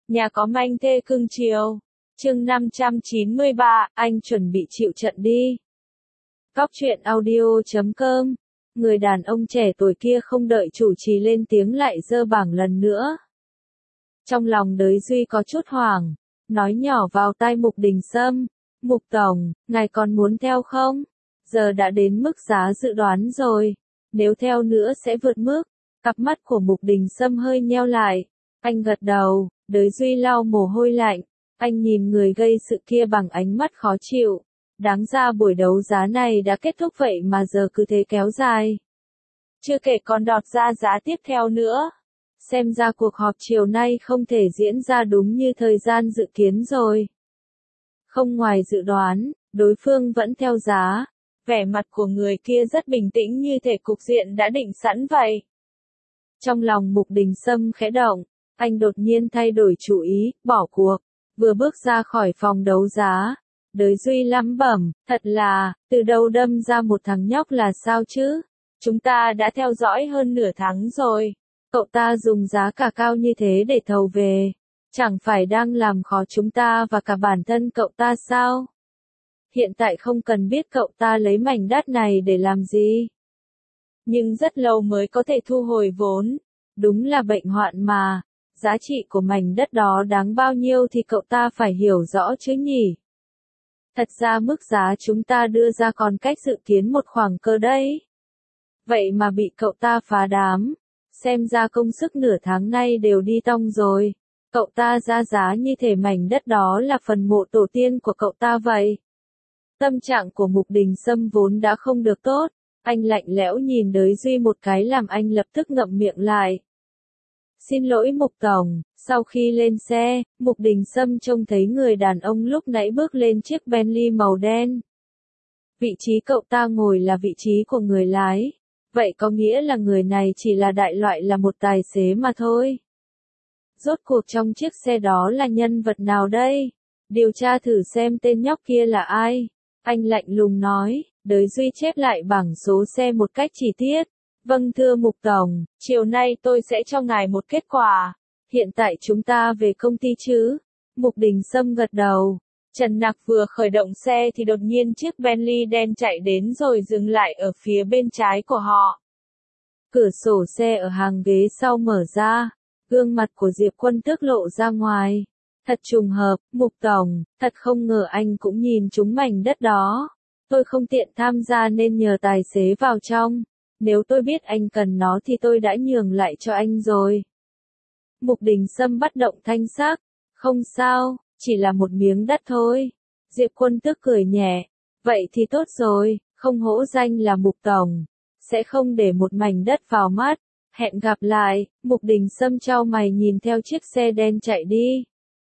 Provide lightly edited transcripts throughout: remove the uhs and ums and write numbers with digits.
Nhà có manh thê cưng chiều. Chương 593, anh chuẩn bị chịu trận đi. Cóc truyện audio.com. Người đàn ông trẻ tuổi kia không đợi chủ trì lên tiếng lại giơ bảng lần nữa. Trong lòng Đới Duy có chút hoảng, nói nhỏ vào tai Mục Đình Sâm, Mục Tổng, ngài còn muốn theo không? Giờ đã đến mức giá dự đoán rồi, nếu theo nữa sẽ vượt mức. Cặp mắt của Mục Đình Sâm hơi nheo lại, anh gật đầu. Đới Duy lau mồ hôi lạnh, anh nhìn người gây sự kia bằng ánh mắt khó chịu. Đáng ra buổi đấu giá này đã kết thúc vậy mà giờ cứ thế kéo dài. Chưa kể còn đọt ra giá tiếp theo nữa. Xem ra cuộc họp chiều nay không thể diễn ra đúng như thời gian dự kiến rồi. Không ngoài dự đoán, đối phương vẫn theo giá. Vẻ mặt của người kia rất bình tĩnh như thể cục diện đã định sẵn vậy. Trong lòng Mục Đình Sâm khẽ động. Anh đột nhiên thay đổi chủ ý, bỏ cuộc. Vừa bước ra khỏi phòng đấu giá, Đới Duy lẩm bẩm, thật là, từ đâu đâm ra một thằng nhóc là sao chứ? Chúng ta đã theo dõi hơn nửa tháng rồi. Cậu ta dùng giá cả cao như thế để thầu về. Chẳng phải đang làm khó chúng ta và cả bản thân cậu ta sao? Hiện tại không cần biết cậu ta lấy mảnh đất này để làm gì. Nhưng rất lâu mới có thể thu hồi vốn. Đúng là bệnh hoạn mà. Giá trị của mảnh đất đó đáng bao nhiêu thì cậu ta phải hiểu rõ chứ nhỉ? Thật ra mức giá chúng ta đưa ra còn cách dự kiến một khoảng cơ đấy. Vậy mà bị cậu ta phá đám. Xem ra công sức nửa tháng nay đều đi tong rồi. Cậu ta ra giá như thể mảnh đất đó là phần mộ tổ tiên của cậu ta vậy. Tâm trạng của Mục Đình Sâm vốn đã không được tốt. Anh lạnh lẽo nhìn Đới Duy một cái làm anh lập tức ngậm miệng lại. Xin lỗi Mục Tổng, sau khi lên xe, Mục Đình Sâm trông thấy người đàn ông lúc nãy bước lên chiếc Bentley màu đen. Vị trí cậu ta ngồi là vị trí của người lái. Vậy có nghĩa là người này chỉ là đại loại là một tài xế mà thôi. Rốt cuộc trong chiếc xe đó là nhân vật nào đây? Điều tra thử xem tên nhóc kia là ai. Anh lạnh lùng nói, Đới Duy chép lại bảng số xe một cách chi tiết. Vâng thưa Mục Tổng, chiều nay tôi sẽ cho ngài một kết quả. Hiện tại chúng ta về công ty chứ? Mục Đình Sâm gật đầu. Trần Nặc vừa khởi động xe thì đột nhiên chiếc Bentley đen chạy đến rồi dừng lại ở phía bên trái của họ. Cửa sổ xe ở hàng ghế sau mở ra. Gương mặt của Diệp Quân Tước lộ ra ngoài. Thật trùng hợp, Mục Tổng, thật không ngờ anh cũng nhìn trúng mảnh đất đó. Tôi không tiện tham gia nên nhờ tài xế vào trong. Nếu tôi biết anh cần nó thì tôi đã nhường lại cho anh rồi. Mục Đình Sâm bắt động thanh sắc. Không sao, chỉ là một miếng đất thôi. Diệp Quân Tước cười nhẹ. Vậy thì tốt rồi, không hổ danh là Mục Tổng. Sẽ không để một mảnh đất vào mắt. Hẹn gặp lại. Mục Đình Sâm chau mày nhìn theo chiếc xe đen chạy đi.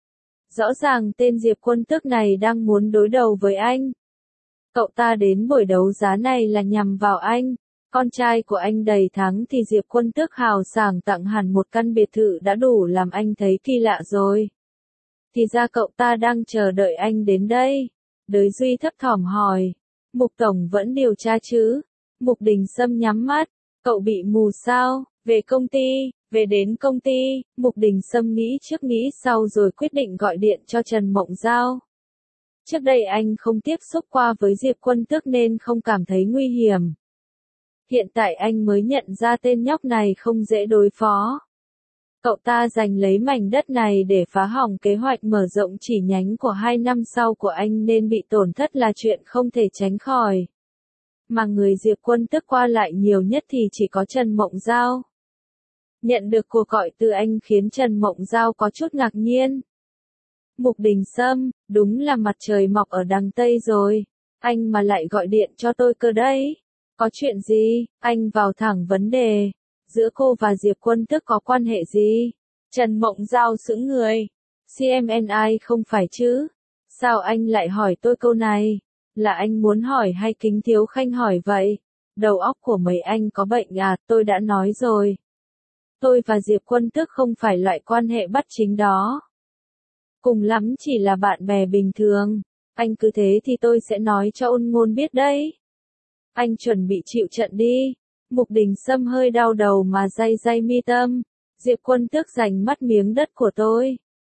Rõ ràng tên Diệp Quân Tước này đang muốn đối đầu với anh. Cậu ta đến buổi đấu giá này là nhằm vào anh. Con trai của anh đầy thắng thì Diệp Quân Tước hào sảng tặng hẳn một căn biệt thự đã đủ làm anh thấy kỳ lạ rồi. Thì ra cậu ta đang chờ đợi anh đến đây. Đới Duy thấp thỏm hỏi. Mục Tổng vẫn điều tra chứ? Mục Đình Sâm nhắm mắt. Cậu bị mù sao? Về công ty, về đến công ty. Mục Đình Sâm nghĩ trước nghĩ sau rồi quyết định gọi điện cho Trần Mộng Giao. Trước đây anh không tiếp xúc qua với Diệp Quân Tước nên không cảm thấy nguy hiểm. Hiện tại anh mới nhận ra tên nhóc này không dễ đối phó. Cậu ta giành lấy mảnh đất này để phá hỏng kế hoạch mở rộng chỉ nhánh của 2 năm sau của anh nên bị tổn thất là chuyện không thể tránh khỏi. Mà người Diệp Quân Tước qua lại nhiều nhất thì chỉ có Trần Mộng Giao. Nhận được cuộc gọi từ anh khiến Trần Mộng Giao có chút ngạc nhiên. Mục Đình Sâm, đúng là mặt trời mọc ở đằng Tây rồi. Anh mà lại gọi điện cho tôi cơ đấy. Có chuyện gì? Anh vào thẳng vấn đề. Giữa cô và Diệp Quân Tước có quan hệ gì? Trần Mộng Giao sững người. CMNI không phải chứ? Sao anh lại hỏi tôi câu này? Là anh muốn hỏi hay Kính Thiếu Khanh hỏi vậy? Đầu óc của mấy anh có bệnh à? Tôi đã nói rồi. Tôi và Diệp Quân Tước không phải loại quan hệ bất chính đó. Cùng lắm chỉ là bạn bè bình thường. Anh cứ thế thì tôi sẽ nói cho Ôn Ngôn biết đấy. Anh chuẩn bị chịu trận đi. Mục Đình Sâm hơi đau đầu mà day mi tâm. Diệp Quân Tước giành mất miếng đất của tôi.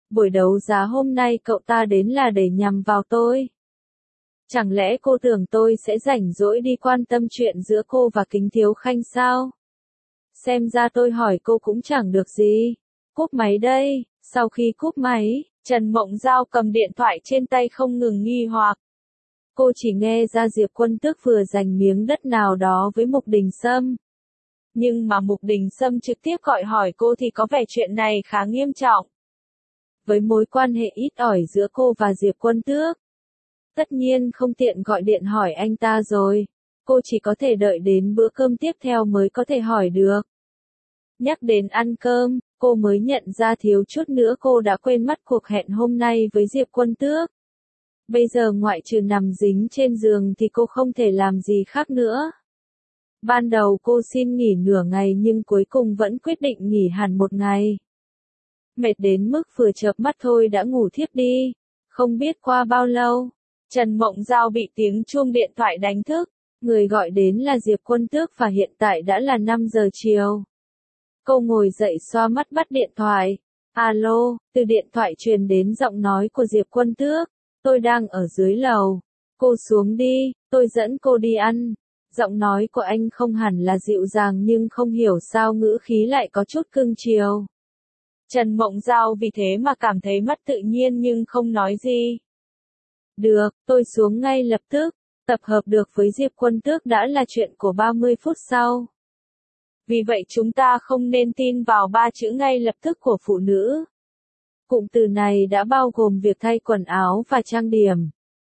buổi đấu giá hôm nay cậu ta đến là để nhằm vào tôi. Chẳng lẽ cô tưởng tôi sẽ rảnh rỗi đi quan tâm chuyện giữa cô và Kính Thiếu Khanh sao? Xem ra tôi hỏi cô cũng chẳng được gì. Cúp máy đây. Sau khi cúp máy, Trần Mộng Giao cầm điện thoại trên tay không ngừng nghi hoặc. Cô chỉ nghe ra Diệp Quân Tước vừa giành miếng đất nào đó với Mục Đình Sâm. Nhưng mà Mục Đình Sâm trực tiếp gọi hỏi cô thì có vẻ chuyện này khá nghiêm trọng. Với mối quan hệ ít ỏi giữa cô và Diệp Quân Tước, tất nhiên không tiện gọi điện hỏi anh ta rồi. Cô chỉ có thể đợi đến bữa cơm tiếp theo mới có thể hỏi được. Nhắc đến ăn cơm, cô mới nhận ra thiếu chút nữa cô đã quên mất cuộc hẹn hôm nay với Diệp Quân Tước. Bây giờ ngoại trừ nằm dính trên giường thì cô không thể làm gì khác nữa. Ban đầu cô xin nghỉ nửa ngày nhưng cuối cùng vẫn quyết định nghỉ hẳn một ngày. Mệt đến mức vừa chợp mắt thôi đã ngủ thiếp đi. Không biết qua bao lâu, Trần Mộng Giao bị tiếng chuông điện thoại đánh thức. Người gọi đến là Diệp Quân Tước và hiện tại đã là 5 giờ chiều. Cô ngồi dậy xoa mắt bắt điện thoại. Alo, từ điện thoại truyền đến giọng nói của Diệp Quân Tước. Tôi đang ở dưới lầu. Cô xuống đi, tôi dẫn cô đi ăn. Giọng nói của anh không hẳn là dịu dàng nhưng không hiểu sao ngữ khí lại có chút cương chiều. Trần Mộng Giao vì thế mà cảm thấy mất tự nhiên nhưng không nói gì. Được, tôi xuống ngay lập tức. Tập hợp được với Diệp Quân Tước đã là chuyện của 30 phút sau. Vì vậy chúng ta không nên tin vào 3 chữ ngay lập tức của phụ nữ. Cụm từ này đã bao gồm việc thay quần áo và trang điểm.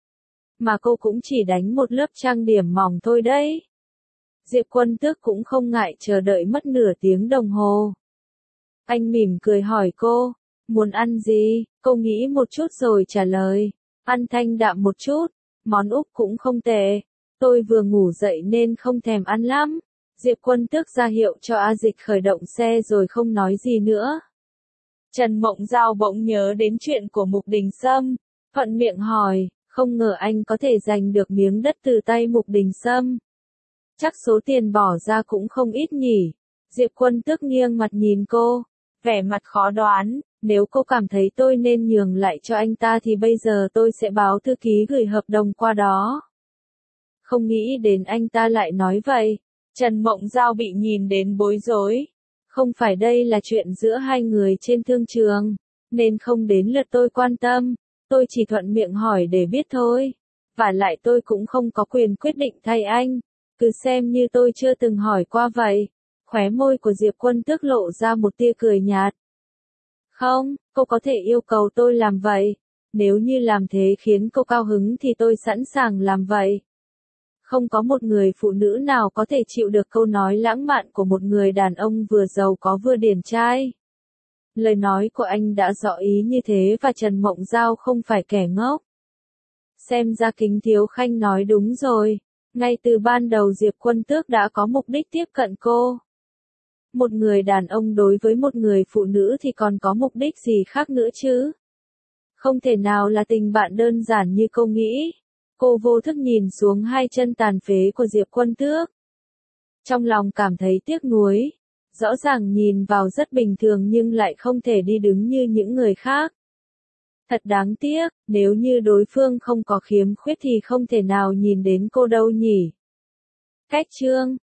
Mà cô cũng chỉ đánh một lớp trang điểm mỏng thôi đấy. Diệp Quân Tước cũng không ngại chờ đợi mất nửa tiếng đồng hồ. Anh mỉm cười hỏi cô, muốn ăn gì? Cô nghĩ một chút rồi trả lời, ăn thanh đạm một chút, món Úc cũng không tệ. Tôi vừa ngủ dậy nên không thèm ăn lắm. Diệp Quân Tước ra hiệu cho A Dịch khởi động xe rồi không nói gì nữa. Trần Mộng Giao bỗng nhớ đến chuyện của Mục Đình Sâm, thuận miệng hỏi, không ngờ anh có thể giành được miếng đất từ tay Mục Đình Sâm. Chắc số tiền bỏ ra cũng không ít nhỉ. Diệp Quân Tước nghiêng mặt nhìn cô, vẻ mặt khó đoán, nếu cô cảm thấy tôi nên nhường lại cho anh ta thì bây giờ tôi sẽ báo thư ký gửi hợp đồng qua đó. Không nghĩ đến anh ta lại nói vậy. Trần Mộng Giao bị nhìn đến bối rối. Không phải đây là chuyện giữa hai người trên thương trường, nên không đến lượt tôi quan tâm. Tôi chỉ thuận miệng hỏi để biết thôi. Và lại tôi cũng không có quyền quyết định thay anh. Cứ xem như tôi chưa từng hỏi qua vậy. Khóe môi của Diệp Quân Tước lộ ra một tia cười nhạt. Không, cô có thể yêu cầu tôi làm vậy. Nếu như làm thế khiến cô cao hứng thì tôi sẵn sàng làm vậy. Không có một người phụ nữ nào có thể chịu được câu nói lãng mạn của một người đàn ông vừa giàu có vừa điển trai. Lời nói của anh đã rõ ý như thế và Trần Mộng Giao không phải kẻ ngốc. Xem ra Kính Thiếu Khanh nói đúng rồi. Ngay từ ban đầu Diệp Quân Tước đã có mục đích tiếp cận cô. Một người đàn ông đối với một người phụ nữ thì còn có mục đích gì khác nữa chứ? Không thể nào là tình bạn đơn giản như cô nghĩ. Cô vô thức nhìn xuống hai chân tàn phế của Diệp Quân Tước. Trong lòng cảm thấy tiếc nuối. Rõ ràng nhìn vào rất bình thường nhưng lại không thể đi đứng như những người khác. Thật đáng tiếc, nếu như đối phương không có khiếm khuyết thì không thể nào nhìn đến cô đâu nhỉ. Cách chương